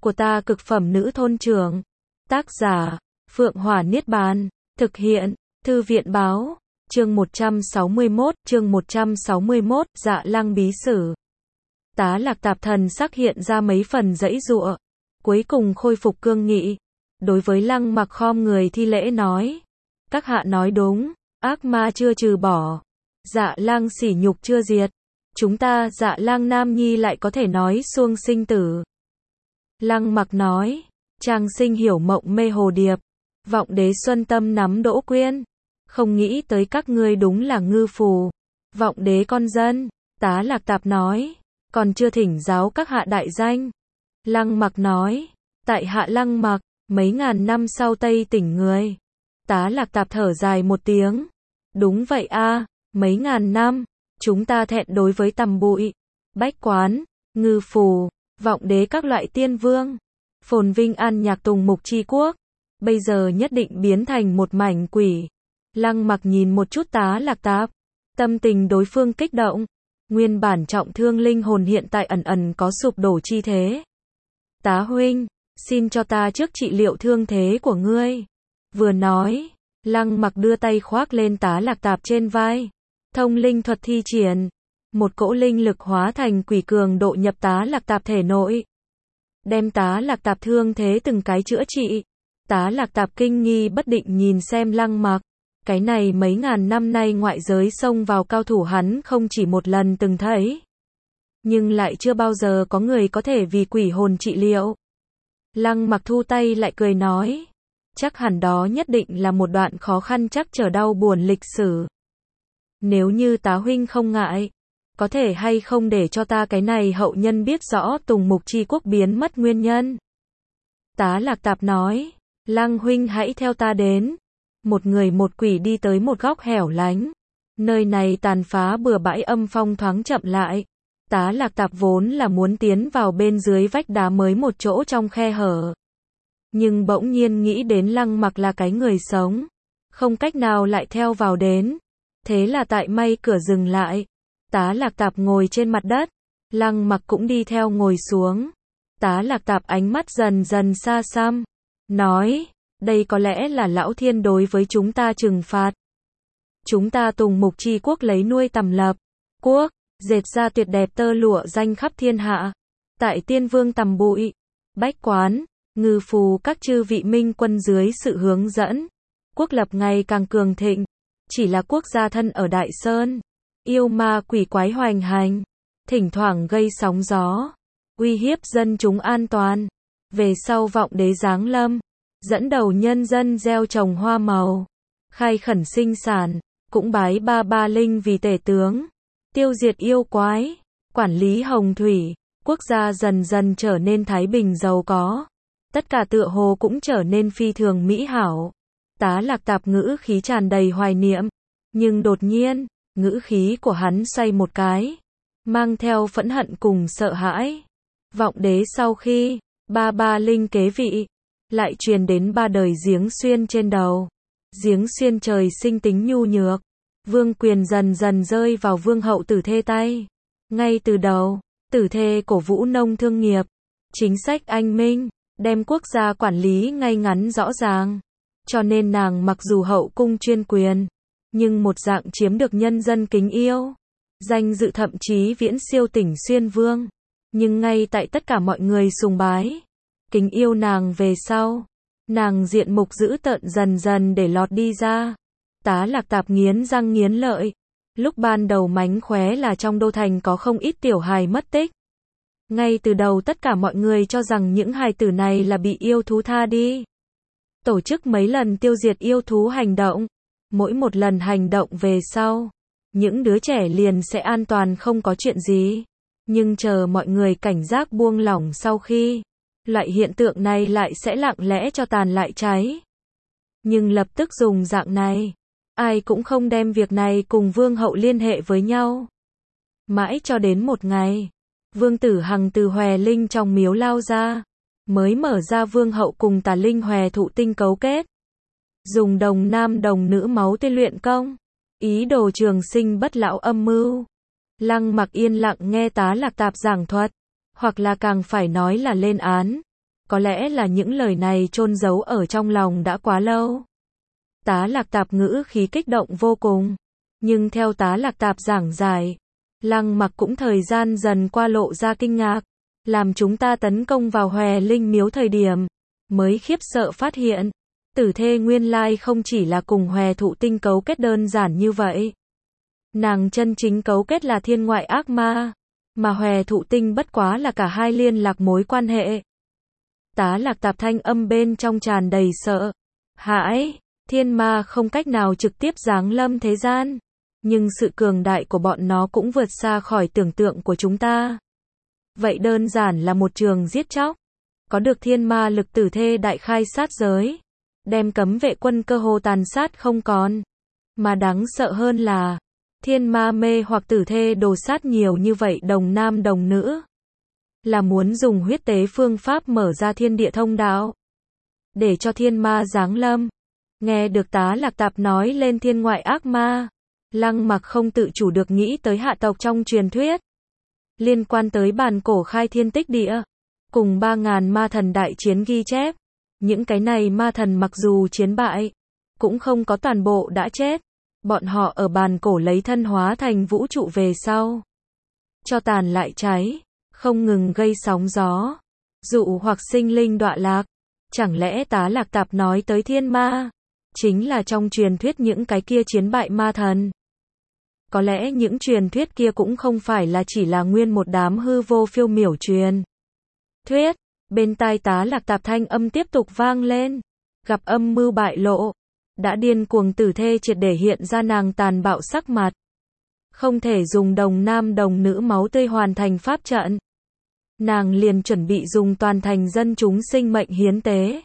của ta cực phẩm nữ thôn trưởng. Tác giả, Phượng Hỏa Niết Bàn. Thực hiện, Thư viện báo. Chương 161, Dạ Lăng bí sử. Tá Lạc Tạp thần sắc hiện ra mấy phần giãy giụa, cuối cùng khôi phục cương nghị. Đối với Lăng Mặc khom người thi lễ nói: các hạ nói đúng, ác ma chưa trừ bỏ, Dạ Lăng sỉ nhục chưa diệt, chúng ta Dạ Lăng nam nhi lại có thể nói xuông sinh tử. Lăng Mặc nói: trang sinh hiểu mộng mê hồ điệp, vọng đế xuân tâm nắm đỗ quyên, không nghĩ tới các ngươi đúng là ngư phù, vọng đế con dân. Tá Lạc Tạp nói: còn chưa thỉnh giáo các hạ đại danh. Lăng Mặc nói: tại hạ Lăng Mặc, mấy ngàn năm sau Tây tỉnh người. Tá Lạc Tạp thở dài một tiếng: đúng vậy a, mấy ngàn năm, chúng ta thẹn đối với tầm bụi, bách quán, ngư phù, vọng đế các loại tiên vương, phồn vinh an nhạc tùng mục chi quốc, bây giờ nhất định biến thành một mảnh quỷ. Lăng Mặc nhìn một chút Tá Lạc Tạp, tâm tình đối phương kích động, nguyên bản trọng thương linh hồn hiện tại ẩn ẩn có sụp đổ chi thế. Tá huynh, xin cho ta trước trị liệu thương thế của ngươi. Vừa nói, Lăng Mặc đưa tay khoác lên Tá Lạc Tạp trên vai, thông linh thuật thi triển, một cỗ linh lực hóa thành quỷ cường độ nhập Tá Lạc Tạp thể nội, đem Tá Lạc Tạp thương thế từng cái chữa trị. Tá Lạc Tạp kinh nghi bất định nhìn xem Lăng Mặc, cái này mấy ngàn năm nay ngoại giới xông vào cao thủ hắn không chỉ một lần từng thấy, nhưng lại chưa bao giờ có người có thể vì quỷ hồn trị liệu. Lăng Mặc thu tay lại cười nói: chắc hẳn đó nhất định là một đoạn khó khăn chắc trở đau buồn lịch sử. Nếu như Tá huynh không ngại, có thể hay không để cho ta cái này hậu nhân biết rõ Tùng Mục chi quốc biến mất nguyên nhân. Tá Lạc Tạp nói: Lăng huynh hãy theo ta đến. Một người một quỷ đi tới một góc hẻo lánh, nơi này tàn phá bừa bãi, âm phong thoáng chậm lại. Tá Lạc Tạp vốn là muốn tiến vào bên dưới vách đá mới một chỗ trong khe hở, nhưng bỗng nhiên nghĩ đến Lăng Mặc là cái người sống, không cách nào lại theo vào đến, thế là tại may cửa dừng lại. Tá Lạc Tạp ngồi trên mặt đất, Lăng Mặc cũng đi theo ngồi xuống. Tá Lạc Tạp ánh mắt dần dần xa xăm, nói: đây có lẽ là lão thiên đối với chúng ta trừng phạt. Chúng ta Tùng Mục chi quốc lấy nuôi tầm lập quốc, dệt ra tuyệt đẹp tơ lụa danh khắp thiên hạ. Tại tiên vương tầm bụi, bách quán, ngư phù các chư vị minh quân dưới sự hướng dẫn, quốc lập ngày càng cường thịnh. Chỉ là quốc gia thân ở Đại Sơn, yêu ma quỷ quái hoành hành, thỉnh thoảng gây sóng gió, uy hiếp dân chúng an toàn. Về sau vọng đế giáng lâm, dẫn đầu nhân dân gieo trồng hoa màu, khai khẩn sinh sản, cũng bái ba ba linh vì tể tướng, tiêu diệt yêu quái, quản lý hồng thủy, quốc gia dần dần trở nên thái bình giàu có. Tất cả tựa hồ cũng trở nên phi thường mỹ hảo. Tá Lạc Tạp ngữ khí tràn đầy hoài niệm, nhưng đột nhiên, ngữ khí của hắn xoay một cái, mang theo phẫn hận cùng sợ hãi. Vọng đế sau khi ba ba linh kế vị, lại truyền đến ba đời giếng xuyên trên đầu. Giếng xuyên trời sinh tính nhu nhược, vương quyền dần dần rơi vào vương hậu Tử Thê tay. Ngay từ đầu, Tử Thê cổ vũ nông thương nghiệp, chính sách anh minh, đem quốc gia quản lý ngay ngắn rõ ràng. Cho nên nàng mặc dù hậu cung chuyên quyền, nhưng một dạng chiếm được nhân dân kính yêu. Danh dự thậm chí viễn siêu Tỉnh Xuyên Vương. Nhưng ngay tại tất cả mọi người sùng bái, kính yêu nàng về sau, nàng diện mục dữ tợn dần dần để lọt đi ra. Tá Lạc Tạp nghiến răng nghiến lợi. Lúc ban đầu mánh khóe là trong đô thành có không ít tiểu hài mất tích. Ngay từ đầu tất cả mọi người cho rằng những hài tử này là bị yêu thú tha đi. Tổ chức mấy lần tiêu diệt yêu thú hành động. Mỗi một lần hành động về sau, những đứa trẻ liền sẽ an toàn không có chuyện gì. Nhưng chờ mọi người cảnh giác buông lỏng sau khi, loại hiện tượng này lại sẽ lặng lẽ cho tàn lại cháy. Nhưng lập tức dùng dạng này, ai cũng không đem việc này cùng vương hậu liên hệ với nhau. Mãi cho đến một ngày, Vương Tử Hằng từ Hòe Linh trong miếu lao ra, mới mở ra vương hậu cùng Tà Linh Hòe Thụ Tinh cấu kết, dùng đồng nam đồng nữ máu tươi luyện công, ý đồ trường sinh bất lão âm mưu. Lăng Mặc yên lặng nghe Tá Lạc Tạp giảng thuật, hoặc là càng phải nói là lên án. Có lẽ là những lời này chôn giấu ở trong lòng đã quá lâu. Tá Lạc Tạp ngữ khí kích động vô cùng. Nhưng theo Tá Lạc Tạp giảng giải, Lăng Mặc cũng thời gian dần qua lộ ra kinh ngạc. Làm chúng ta tấn công vào Hòe Linh Miếu thời điểm, mới khiếp sợ phát hiện, Tử Thê nguyên lai không chỉ là cùng Hòe Thụ Tinh cấu kết đơn giản như vậy. Nàng chân chính cấu kết là thiên ngoại ác ma, mà Hòe Thụ Tinh bất quá là cả hai liên lạc mối quan hệ. Tá Lạc Tạp thanh âm bên trong tràn đầy sợ hãi, thiên ma không cách nào trực tiếp giáng lâm thế gian, nhưng sự cường đại của bọn nó cũng vượt xa khỏi tưởng tượng của chúng ta. Vậy đơn giản là một trường giết chóc. Có được thiên ma lực Tử Thê đại khai sát giới, đem cấm vệ quân cơ hồ tàn sát không còn. Mà đáng sợ hơn là, thiên ma mê hoặc Tử Thê đồ sát nhiều như vậy đồng nam đồng nữ. Là muốn dùng huyết tế phương pháp mở ra thiên địa thông đạo, để cho thiên ma giáng lâm. Nghe được Tá Lạc Tạp nói lên thiên ngoại ác ma, Lăng Mặc không tự chủ được nghĩ tới hạ tộc trong truyền thuyết. Liên quan tới bản cổ khai thiên tích địa, cùng 3.000 ma thần đại chiến ghi chép. Những cái này ma thần mặc dù chiến bại, cũng không có toàn bộ đã chết. Bọn họ ở bản cổ lấy thân hóa thành vũ trụ về sau. Cho tàn lại cháy, không ngừng gây sóng gió, dụ hoặc sinh linh đọa lạc. Chẳng lẽ Tá Lạc Tạp nói tới thiên ma, chính là trong truyền thuyết những cái kia chiến bại ma thần? Có lẽ những truyền thuyết kia cũng không phải là chỉ là nguyên một đám hư vô phiêu miểu truyền thuyết. Bên tai Tá Lạc Tạp thanh âm tiếp tục vang lên. Gặp âm mưu bại lộ, đã điên cuồng Tử Thê triệt để hiện ra nàng tàn bạo sắc mặt. Không thể dùng đồng nam đồng nữ máu tươi hoàn thành pháp trận. Nàng liền chuẩn bị dùng toàn thành dân chúng sinh mệnh hiến tế.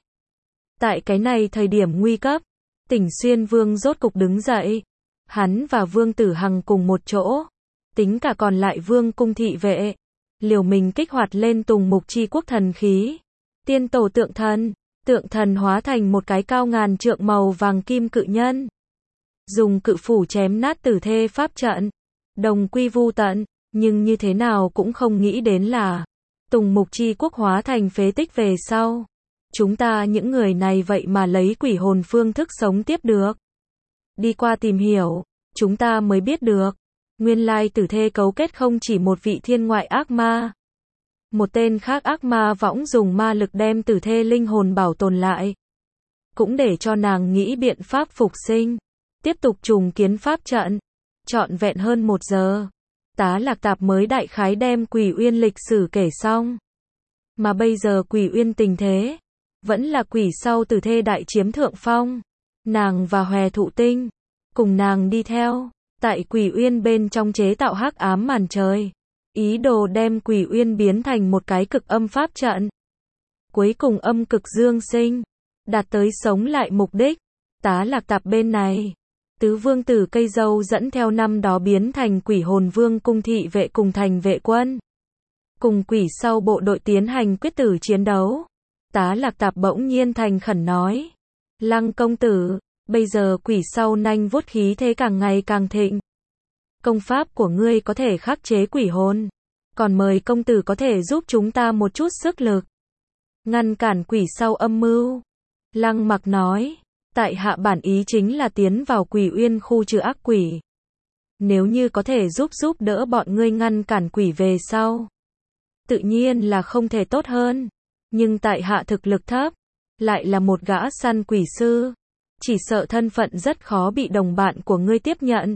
Tại cái này thời điểm nguy cấp, Tỉnh Xuyên Vương rốt cục đứng dậy. Hắn và Vương Tử Hằng cùng một chỗ, tính cả còn lại Vương cung thị vệ, liều mình kích hoạt lên Tùng Mục Chi Quốc thần khí. Tiên tổ tượng thần hóa thành một cái cao ngàn trượng màu vàng kim cự nhân. Dùng cự phủ chém nát Tử Thê pháp trận, đồng quy vu tận, nhưng như thế nào cũng không nghĩ đến là, Tùng Mục Chi Quốc hóa thành phế tích về sau. Chúng ta những người này vậy mà lấy quỷ hồn phương thức sống tiếp được. Đi qua tìm hiểu, chúng ta mới biết được, nguyên lai Tử Thê cấu kết không chỉ một vị thiên ngoại ác ma. Một tên khác ác ma võng dùng ma lực đem Tử Thê linh hồn bảo tồn lại. Cũng để cho nàng nghĩ biện pháp phục sinh, tiếp tục trùng kiến pháp trận. Trọn vẹn hơn 1 giờ, Tá Lạc Tạp mới đại khái đem Quỷ Uyên lịch sử kể xong. Mà bây giờ Quỷ Uyên tình thế, vẫn là quỷ sau Tử Thê đại chiếm thượng phong. Nàng và Hòe Thụ Tinh, cùng nàng đi theo, tại Quỷ Uyên bên trong chế tạo hắc ám màn trời. Ý đồ đem Quỷ Uyên biến thành một cái cực âm pháp trận. Cuối cùng âm cực dương sinh, đạt tới sống lại mục đích. Tá Lạc Tạp bên này, tứ vương tử cây dâu dẫn theo năm đó biến thành quỷ hồn vương cung thị vệ cùng thành vệ quân. Cùng quỷ sau bộ đội tiến hành quyết tử chiến đấu. Tá Lạc Tạp bỗng nhiên thành khẩn nói. Lăng công tử, bây giờ quỷ sau nanh vuốt khí thế càng ngày càng thịnh. Công pháp của ngươi có thể khắc chế quỷ hồn. Còn mời công tử có thể giúp chúng ta một chút sức lực. Ngăn cản quỷ sau âm mưu. Lăng Mặc nói. Tại hạ bản ý chính là tiến vào Quỷ Uyên khu trừ ác quỷ. Nếu như có thể giúp đỡ bọn ngươi ngăn cản quỷ về sau, tự nhiên là không thể tốt hơn. Nhưng tại hạ thực lực thấp, lại là một gã săn quỷ sư, chỉ sợ thân phận rất khó bị đồng bạn của ngươi tiếp nhận.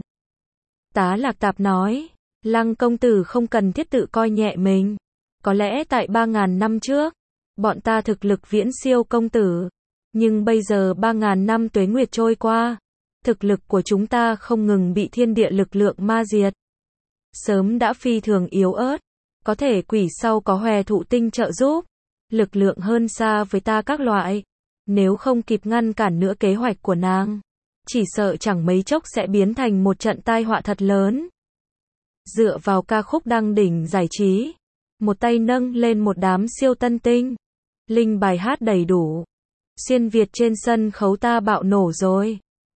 Tá Lạc Tạp nói, Lăng công tử không cần thiết tự coi nhẹ mình. Có lẽ tại 3.000 năm trước, bọn ta thực lực viễn siêu công tử. Nhưng bây giờ 3.000 năm tuế nguyệt trôi qua, thực lực của chúng ta không ngừng bị thiên địa lực lượng ma diệt. Sớm đã phi thường yếu ớt, có thể quỷ sau có Hòe Thụ Tinh trợ giúp, lực lượng hơn xa với ta các loại. Nếu không kịp ngăn cản nữa kế hoạch của nàng, chỉ sợ chẳng mấy chốc sẽ biến thành một trận tai họa thật lớn. Dựa vào ca khúc đăng đỉnh giải trí, một tay nâng lên một đám siêu tân tinh, linh bài hát đầy đủ. Xuyên Việt trên sân khấu ta bạo nổ rồi.